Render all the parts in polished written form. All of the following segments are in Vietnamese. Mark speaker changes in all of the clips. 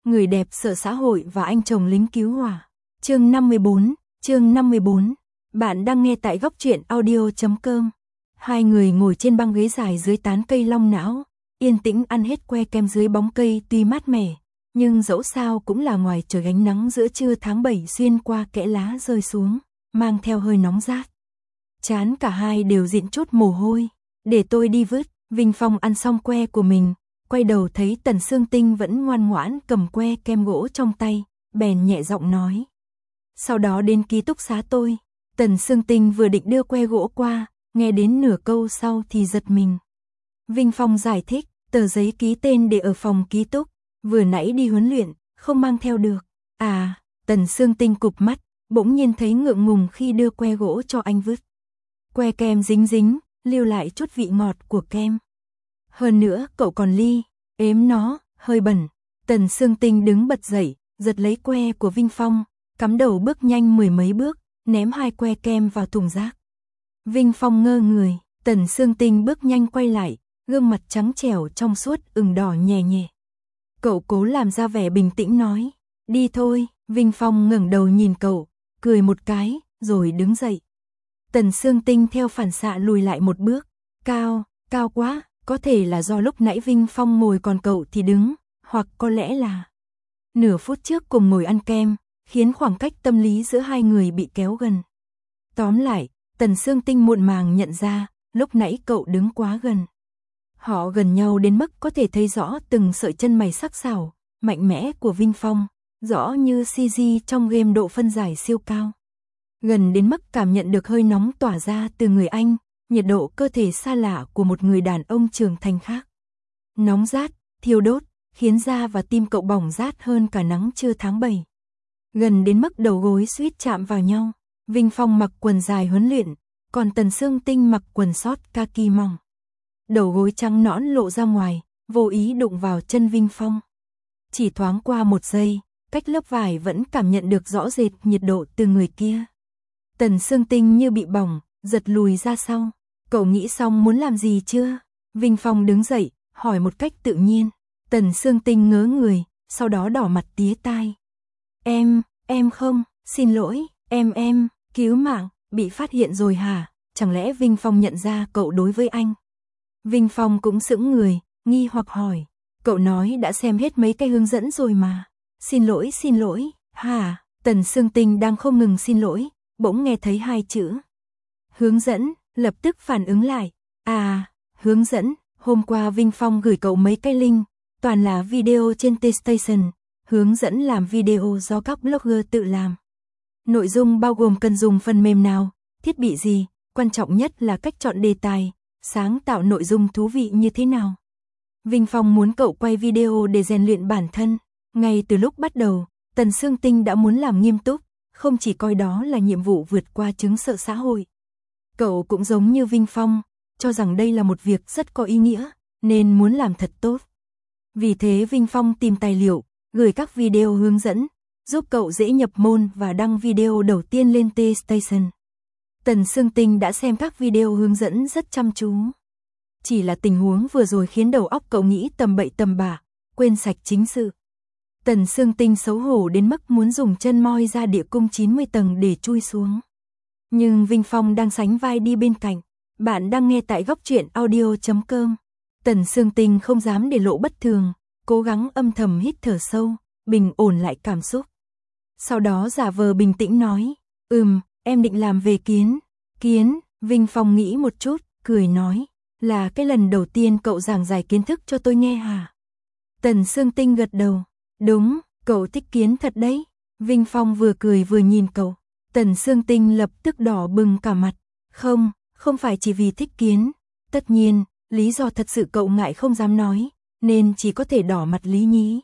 Speaker 1: người đẹp sợ xã hội và anh chồng lính cứu hỏa. Chương 54. Bạn đang nghe tại góc truyện audio.com. Hai người ngồi trên băng ghế dài dưới tán cây long não, yên tĩnh ăn hết que kem dưới bóng cây tuy mát mẻ, nhưng dẫu sao cũng là ngoài trời gánh nắng giữa trưa tháng 7 xuyên qua kẽ lá rơi xuống, mang theo hơi nóng rát. Trán cả hai đều dịn chút mồ hôi. Để tôi đi vứt. Vinh Phong ăn xong que của mình, quay đầu thấy Tần Sương Tinh vẫn ngoan ngoãn cầm que kem gỗ trong tay, bèn nhẹ giọng nói. Sau đó đến ký túc xá tôi. Tần Sương Tinh vừa định đưa que gỗ qua, nghe đến nửa câu sau thì giật mình. Vinh Phong giải thích, tờ giấy ký tên để ở phòng ký túc, vừa nãy đi huấn luyện, không mang theo được. À, Tần Sương Tinh cụp mắt, bỗng nhiên thấy ngượng ngùng khi đưa que gỗ cho anh vứt. Que kem dính dính, lưu lại chút vị ngọt của kem. Hơn nữa cậu còn ếm nó, hơi bẩn. Tần Sương Tinh đứng bật dậy, giật lấy que của Vinh Phong, cắm đầu bước nhanh mười mấy bước, ném hai que kem vào thùng rác. Vinh Phong ngơ người, Tần Sương Tinh bước nhanh quay lại, gương mặt trắng trẻo trong suốt ửng đỏ nhè nhẹ. Cậu cố làm ra vẻ bình tĩnh nói, đi thôi. Vinh Phong ngẩng đầu nhìn cậu, cười một cái, rồi đứng dậy. Tần Sương Tinh theo phản xạ lùi lại một bước, cao quá, có thể là do lúc nãy Vinh Phong ngồi còn cậu thì đứng, hoặc có lẽ là nửa phút trước cùng ngồi ăn kem, khiến khoảng cách tâm lý giữa hai người bị kéo gần. Tóm lại, Tần Sương Tinh muộn màng nhận ra, lúc nãy cậu đứng quá gần. Họ gần nhau đến mức có thể thấy rõ từng sợi chân mày sắc sảo, mạnh mẽ của Vinh Phong, rõ như CG trong game độ phân giải siêu cao. Gần đến mức cảm nhận được hơi nóng tỏa ra từ người anh, nhiệt độ cơ thể xa lạ của một người đàn ông trưởng thành khác. Nóng rát, thiêu đốt, khiến da và tim cậu bỏng rát hơn cả nắng trưa tháng 7. Gần đến mức đầu gối suýt chạm vào nhau. Vinh Phong mặc quần dài huấn luyện, còn Tần Sương Tinh mặc quần sót kaki mỏng. Đầu gối trắng nõn lộ ra ngoài, vô ý đụng vào chân Vinh Phong. Chỉ thoáng qua một giây, cách lớp vải vẫn cảm nhận được rõ rệt nhiệt độ từ người kia. Tần Sương Tinh như bị bỏng, giật lùi ra sau. Cậu nghĩ xong muốn làm gì chưa? Vinh Phong đứng dậy, hỏi một cách tự nhiên. Tần Sương Tinh ngớ người, sau đó đỏ mặt tía tai. Em không, xin lỗi, em, cứu mạng, bị phát hiện rồi hả? Chẳng lẽ Vinh Phong nhận ra cậu đối với anh? Vinh Phong cũng sững người, nghi hoặc hỏi. Cậu nói đã xem hết mấy cái hướng dẫn rồi mà. Xin lỗi, hả? Tần Sương Tinh đang không ngừng xin lỗi, bỗng nghe thấy hai chữ hướng dẫn, lập tức phản ứng lại. À, hướng dẫn, hôm qua Vinh Phong gửi cậu mấy cái link, toàn là video trên T-Station, hướng dẫn làm video do các blogger tự làm. Nội dung bao gồm cần dùng phần mềm nào, thiết bị gì, quan trọng nhất là cách chọn đề tài, sáng tạo nội dung thú vị như thế nào. Vinh Phong muốn cậu quay video để rèn luyện bản thân. Ngay từ lúc bắt đầu, Tần Sương Tinh đã muốn làm nghiêm túc, không chỉ coi đó là nhiệm vụ vượt qua chứng sợ xã hội. Cậu cũng giống như Vinh Phong, cho rằng đây là một việc rất có ý nghĩa, nên muốn làm thật tốt. Vì thế Vinh Phong tìm tài liệu, gửi các video hướng dẫn, giúp cậu dễ nhập môn và đăng video đầu tiên lên T-Station. Tần Sương Tinh đã xem các video hướng dẫn rất chăm chú. Chỉ là tình huống vừa rồi khiến đầu óc cậu nghĩ tầm bậy tầm bạ, quên sạch chính sự. Tần Sương Tinh xấu hổ đến mức muốn dùng chân moi ra địa cung 90 tầng để chui xuống. Nhưng Vinh Phong đang sánh vai đi bên cạnh. Bạn đang nghe tại góc truyện audio.com. Tần Sương Tinh không dám để lộ bất thường, cố gắng âm thầm hít thở sâu, bình ổn lại cảm xúc. Sau đó giả vờ bình tĩnh nói, em định làm về kiến. Vinh Phong nghĩ một chút, cười nói, là cái lần đầu tiên cậu giảng giải kiến thức cho tôi nghe hả? Tần Sương Tinh gật đầu, đúng, cậu thích kiến thật đấy. Vinh Phong vừa cười vừa nhìn cậu. Tần Sương Tinh lập tức đỏ bừng cả mặt. Không phải chỉ vì thích kiến. Tất nhiên, lý do thật sự cậu ngại không dám nói, nên chỉ có thể đỏ mặt lý nhí.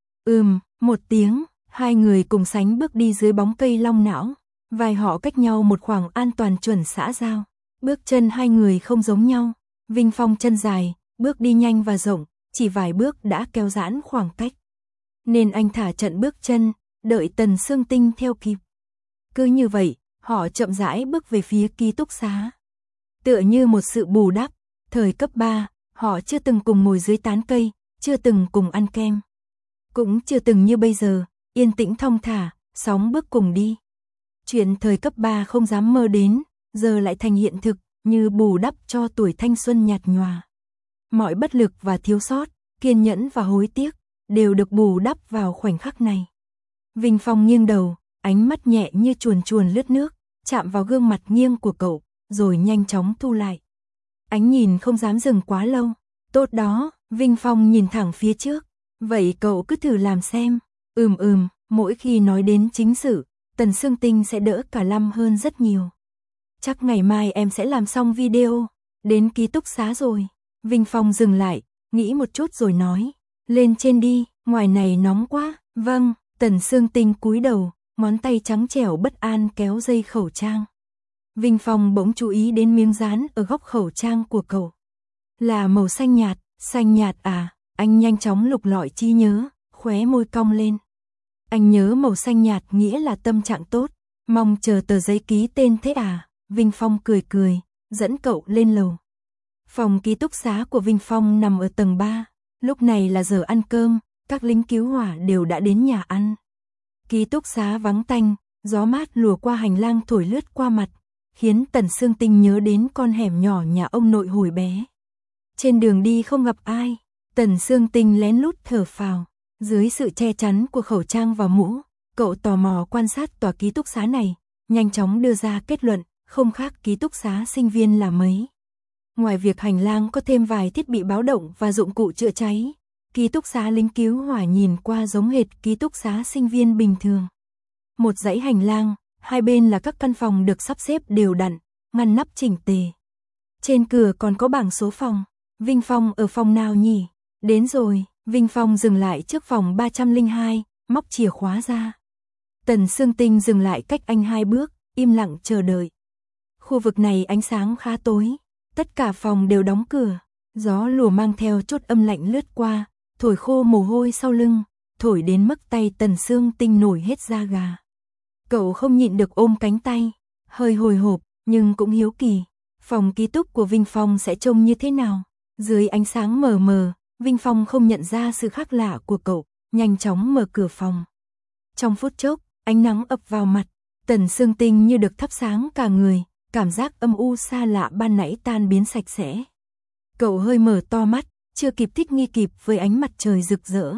Speaker 1: Một tiếng, hai người cùng sánh bước đi dưới bóng cây long não. Vai họ cách nhau một khoảng an toàn chuẩn xã giao. Bước chân hai người không giống nhau. Vinh Phong chân dài, bước đi nhanh và rộng, chỉ vài bước đã kéo giãn khoảng cách. Nên anh thả chậm bước chân, đợi Tần Sương Tinh theo kịp. Cứ như vậy, họ chậm rãi bước về phía ký túc xá. Tựa như một sự bù đắp, thời cấp 3, họ chưa từng cùng ngồi dưới tán cây, chưa từng cùng ăn kem. cũng chưa từng như bây giờ, yên tĩnh thong thả, sóng bước cùng đi. Chuyện thời cấp 3 không dám mơ đến, giờ lại thành hiện thực, như bù đắp cho tuổi thanh xuân nhạt nhòa. Mọi bất lực và thiếu sót, kiên nhẫn và hối tiếc, đều được bù đắp vào khoảnh khắc này. Vinh Phong nghiêng đầu, ánh mắt nhẹ như chuồn chuồn lướt nước, chạm vào gương mặt nghiêng của cậu, rồi nhanh chóng thu lại. Ánh nhìn không dám dừng quá lâu. Tốt đó, Vinh Phong nhìn thẳng phía trước. Vậy cậu cứ thử làm xem. Mỗi khi nói đến chính sự, Tần Sương Tinh sẽ đỡ cả Lâm hơn rất nhiều. Chắc ngày mai em sẽ làm xong video. Đến ký túc xá rồi. Vinh Phong dừng lại, nghĩ một chút rồi nói. Lên trên đi, ngoài này nóng quá. Vâng, Tần Sương Tinh cúi đầu, ngón tay trắng trẻo bất an kéo dây khẩu trang. Vinh Phong bỗng chú ý đến miếng dán ở góc khẩu trang của cậu. Là màu xanh nhạt à, anh nhanh chóng lục lọi trí nhớ, khóe môi cong lên. Anh nhớ màu xanh nhạt nghĩa là tâm trạng tốt, mong chờ tờ giấy ký tên thế à, Vinh Phong cười, dẫn cậu lên lầu. Phòng ký túc xá của Vinh Phong nằm ở tầng 3, lúc này là giờ ăn cơm, các lính cứu hỏa đều đã đến nhà ăn. Ký túc xá vắng tanh, gió mát lùa qua hành lang thổi lướt qua mặt, khiến Tần Sương Tinh nhớ đến con hẻm nhỏ nhà ông nội hồi bé. Trên đường đi không gặp ai, Tần Sương Tinh lén lút thở phào, dưới sự che chắn của khẩu trang và mũ, cậu tò mò quan sát tòa ký túc xá này, nhanh chóng đưa ra kết luận, không khác ký túc xá sinh viên là mấy. Ngoài việc hành lang có thêm vài thiết bị báo động và dụng cụ chữa cháy, ký túc xá lính cứu hỏa nhìn qua giống hệt ký túc xá sinh viên bình thường. Một dãy hành lang, hai bên là các căn phòng được sắp xếp đều đặn, ngăn nắp chỉnh tề. Trên cửa còn có bảng số phòng. Vinh Phong ở phòng nào nhỉ? Đến rồi, Vinh Phong dừng lại trước phòng 302, móc chìa khóa ra. Tần Sương Tinh dừng lại cách anh 2 bước, im lặng chờ đợi. Khu vực này ánh sáng khá tối, tất cả phòng đều đóng cửa, gió lùa mang theo chút âm lạnh lướt qua, thổi khô mồ hôi sau lưng, thổi đến mức tay Tần Sương Tinh nổi hết da gà. Cậu không nhịn được ôm cánh tay, hơi hồi hộp, nhưng cũng hiếu kỳ, phòng ký túc của Vinh Phong sẽ trông như thế nào? Dưới ánh sáng mờ mờ, Vinh Phong không nhận ra sự khác lạ của cậu, nhanh chóng mở cửa phòng. Trong phút chốc, ánh nắng ập vào mặt, Tần Sương Tinh như được thắp sáng cả người, cảm giác âm u xa lạ ban nãy tan biến sạch sẽ. Cậu hơi mở to mắt, chưa kịp thích nghi kịp với ánh mặt trời rực rỡ.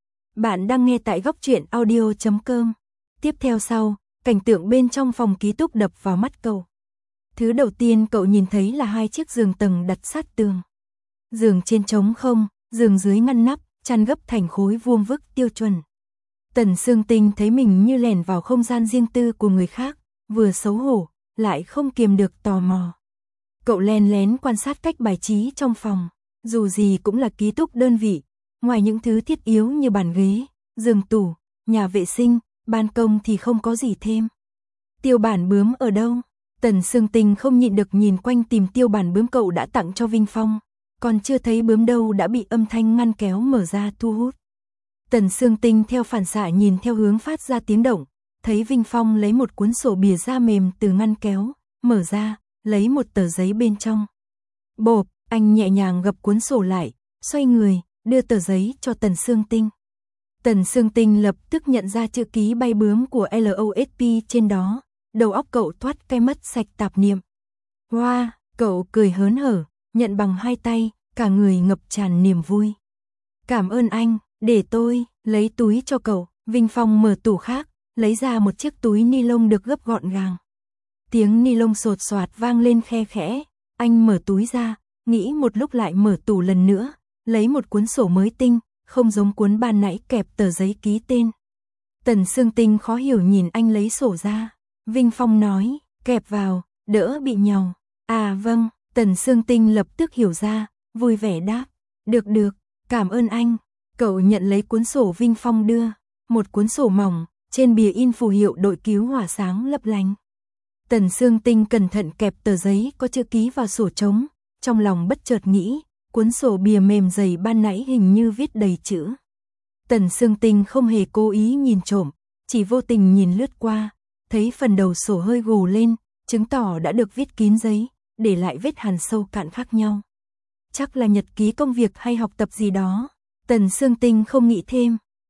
Speaker 1: Bạn đang nghe tại góc truyện audio.com. Tiếp theo sau, cảnh tượng bên trong phòng ký túc đập vào mắt cậu. Thứ đầu tiên cậu nhìn thấy là 2 chiếc giường tầng đặt sát tường. Giường trên trống không, giường dưới ngăn nắp, chăn gấp thành khối vuông vức tiêu chuẩn. Tần Sương Tinh thấy mình như lẻn vào không gian riêng tư của người khác, vừa xấu hổ, lại không kiềm được tò mò. Cậu len lén quan sát cách bài trí trong phòng, dù gì cũng là ký túc đơn vị, ngoài những thứ thiết yếu như bàn ghế, giường tủ, nhà vệ sinh, ban công thì không có gì thêm. Tiêu bản bướm ở đâu? Tần Sương Tinh không nhịn được nhìn quanh tìm tiêu bản bướm cậu đã tặng cho Vinh Phong, còn chưa thấy bướm đâu đã bị âm thanh ngăn kéo mở ra thu hút. Tần Sương Tinh theo phản xạ nhìn theo hướng phát ra tiếng động, thấy Vinh Phong lấy một cuốn sổ bìa da mềm từ ngăn kéo, mở ra, lấy một tờ giấy bên trong. Bộp, anh nhẹ nhàng gập cuốn sổ lại, xoay người, đưa tờ giấy cho Tần Sương Tinh. Tần Sương Tinh lập tức nhận ra chữ ký bay bướm của LOSP trên đó, đầu óc cậu thoát cái mất sạch tạp niệm. Wow, cậu cười hớn hở, nhận bằng 2 tay, cả người ngập tràn niềm vui. Cảm ơn anh, để tôi lấy túi cho cậu. Vinh Phong mở tủ khác, lấy ra một chiếc túi ni lông được gấp gọn gàng. Tiếng ni lông sột soạt vang lên khe khẽ, anh mở túi ra, nghĩ một lúc lại mở tủ lần nữa, lấy một cuốn sổ mới tinh, không giống cuốn ban nãy kẹp tờ giấy ký tên. Tần Sương Tinh khó hiểu nhìn anh lấy sổ ra. Vinh Phong nói, kẹp vào, đỡ bị nhàu. À vâng, Tần Sương Tinh lập tức hiểu ra, vui vẻ đáp. Được, cảm ơn anh. Cậu nhận lấy cuốn sổ Vinh Phong đưa, một cuốn sổ mỏng, trên bìa in phù hiệu đội cứu hỏa sáng lấp lánh. Tần Sương Tinh cẩn thận kẹp tờ giấy có chữ ký vào sổ trống, trong lòng bất chợt nghĩ, cuốn sổ bìa mềm dày ban nãy hình như viết đầy chữ. Tần Sương Tinh không hề cố ý nhìn trộm, chỉ vô tình nhìn lướt qua, thấy phần đầu sổ hơi gồ lên, chứng tỏ đã được viết kín giấy, để lại vết hằn sâu cạn khác nhau. Chắc là nhật ký công việc hay học tập gì đó. Tần Sương Tinh không nghĩ thêm,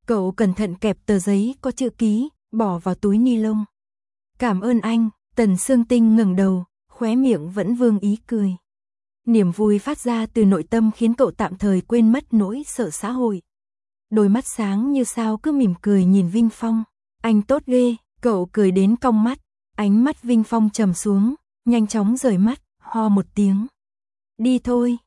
Speaker 1: Cậu cẩn thận kẹp tờ giấy có chữ ký, bỏ vào túi ni lông. Cảm ơn anh, Tần Sương Tinh ngẩng đầu, khóe miệng vẫn vương ý cười. Niềm vui phát ra từ nội tâm khiến cậu tạm thời quên mất nỗi sợ xã hội. Đôi mắt sáng như sao cứ mỉm cười nhìn Vinh Phong. Anh tốt ghê, cậu cười đến cong mắt. Ánh mắt Vinh Phong trầm xuống, nhanh chóng rời mắt, ho một tiếng. Đi thôi,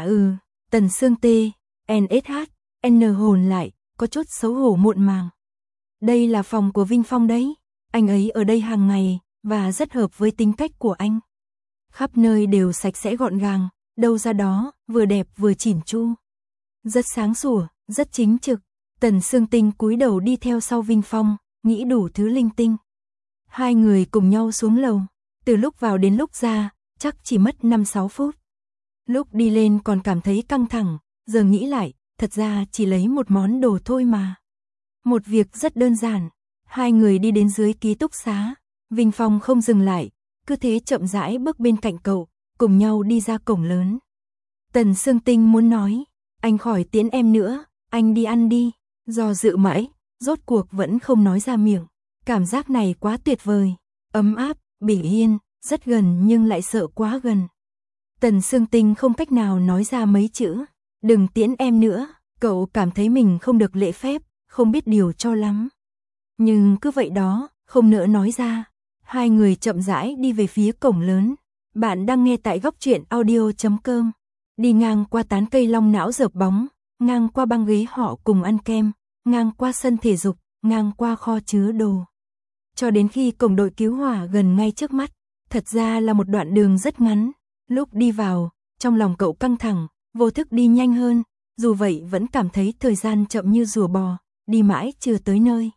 Speaker 1: Tần Sương tê, NSH, N hồn lại, có chút xấu hổ muộn màng. Đây là phòng của Vinh Phong đấy, anh ấy ở đây hàng ngày, và rất hợp với tính cách của anh. Khắp nơi đều sạch sẽ gọn gàng, đâu ra đó, vừa đẹp vừa chỉn chu. Rất sáng sủa, rất chính trực. Tần Sương Tinh cúi đầu đi theo sau Vinh Phong, nghĩ đủ thứ linh tinh. Hai người cùng nhau xuống lầu, từ lúc vào đến lúc ra, chắc chỉ mất 5-6 phút. Lúc đi lên còn cảm thấy căng thẳng, giờ nghĩ lại, thật ra chỉ lấy một món đồ thôi mà. Một việc rất đơn giản. Hai người đi đến dưới ký túc xá, Vinh Phong không dừng lại, cứ thế chậm rãi bước bên cạnh cậu, cùng nhau đi ra cổng lớn. Tần Sương Tinh muốn nói, anh khỏi tiễn em nữa, anh đi ăn đi. Do dự mãi, rốt cuộc vẫn không nói ra miệng. Cảm giác này quá tuyệt vời, ấm áp, bình yên, rất gần nhưng lại sợ quá gần. Tần Sương Tinh không cách nào nói ra mấy chữ, đừng tiễn em nữa, cậu cảm thấy mình không được lễ phép, không biết điều cho lắm. Nhưng cứ vậy đó, không nỡ nói ra. Hai người chậm rãi đi về phía cổng lớn. Bạn đang nghe tại Góc Truyện Audio.com. Đi ngang qua tán cây long não rợp bóng, ngang qua băng ghế họ cùng ăn kem, ngang qua sân thể dục, ngang qua kho chứa đồ. Cho đến khi cổng đội cứu hỏa gần ngay trước mắt, thật ra là một đoạn đường rất ngắn. Lúc đi vào, trong lòng cậu căng thẳng, vô thức đi nhanh hơn, dù vậy vẫn cảm thấy thời gian chậm như rùa bò, đi mãi chưa tới nơi.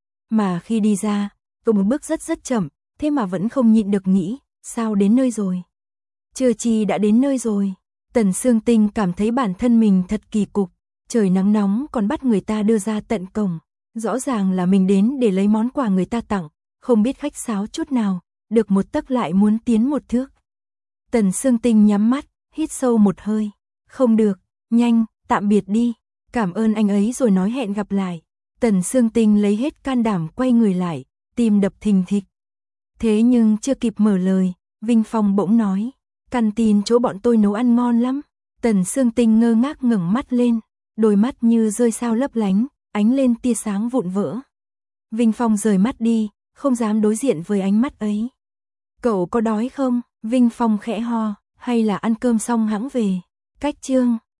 Speaker 1: Mà khi đi ra, cậu một bước rất chậm, thế mà vẫn không nhịn được nghĩ, sao đến nơi rồi? Chưa chi đã đến nơi rồi. Tần Sương Tinh cảm thấy bản thân mình thật kỳ cục, trời nắng nóng còn bắt người ta đưa ra tận cổng. Rõ ràng là mình đến để lấy món quà người ta tặng, không biết khách sáo chút nào, được một tấc lại muốn tiến một thước. Tần Sương Tinh nhắm mắt, hít sâu một hơi. Không được, nhanh, tạm biệt đi, cảm ơn anh ấy rồi nói hẹn gặp lại. Tần Sương Tinh lấy hết can đảm quay người lại, tim đập thình thịch. Thế nhưng chưa kịp mở lời, Vinh Phong bỗng nói, canteen chỗ bọn tôi nấu ăn ngon lắm. Tần Sương Tinh ngơ ngác ngẩng mắt lên, đôi mắt như rơi sao lấp lánh, ánh lên tia sáng vụn vỡ. Vinh Phong rời mắt đi, không dám đối diện với ánh mắt ấy. Cậu có đói không? Vinh Phong khẽ ho, hay là ăn cơm xong hẵng về. Cách chương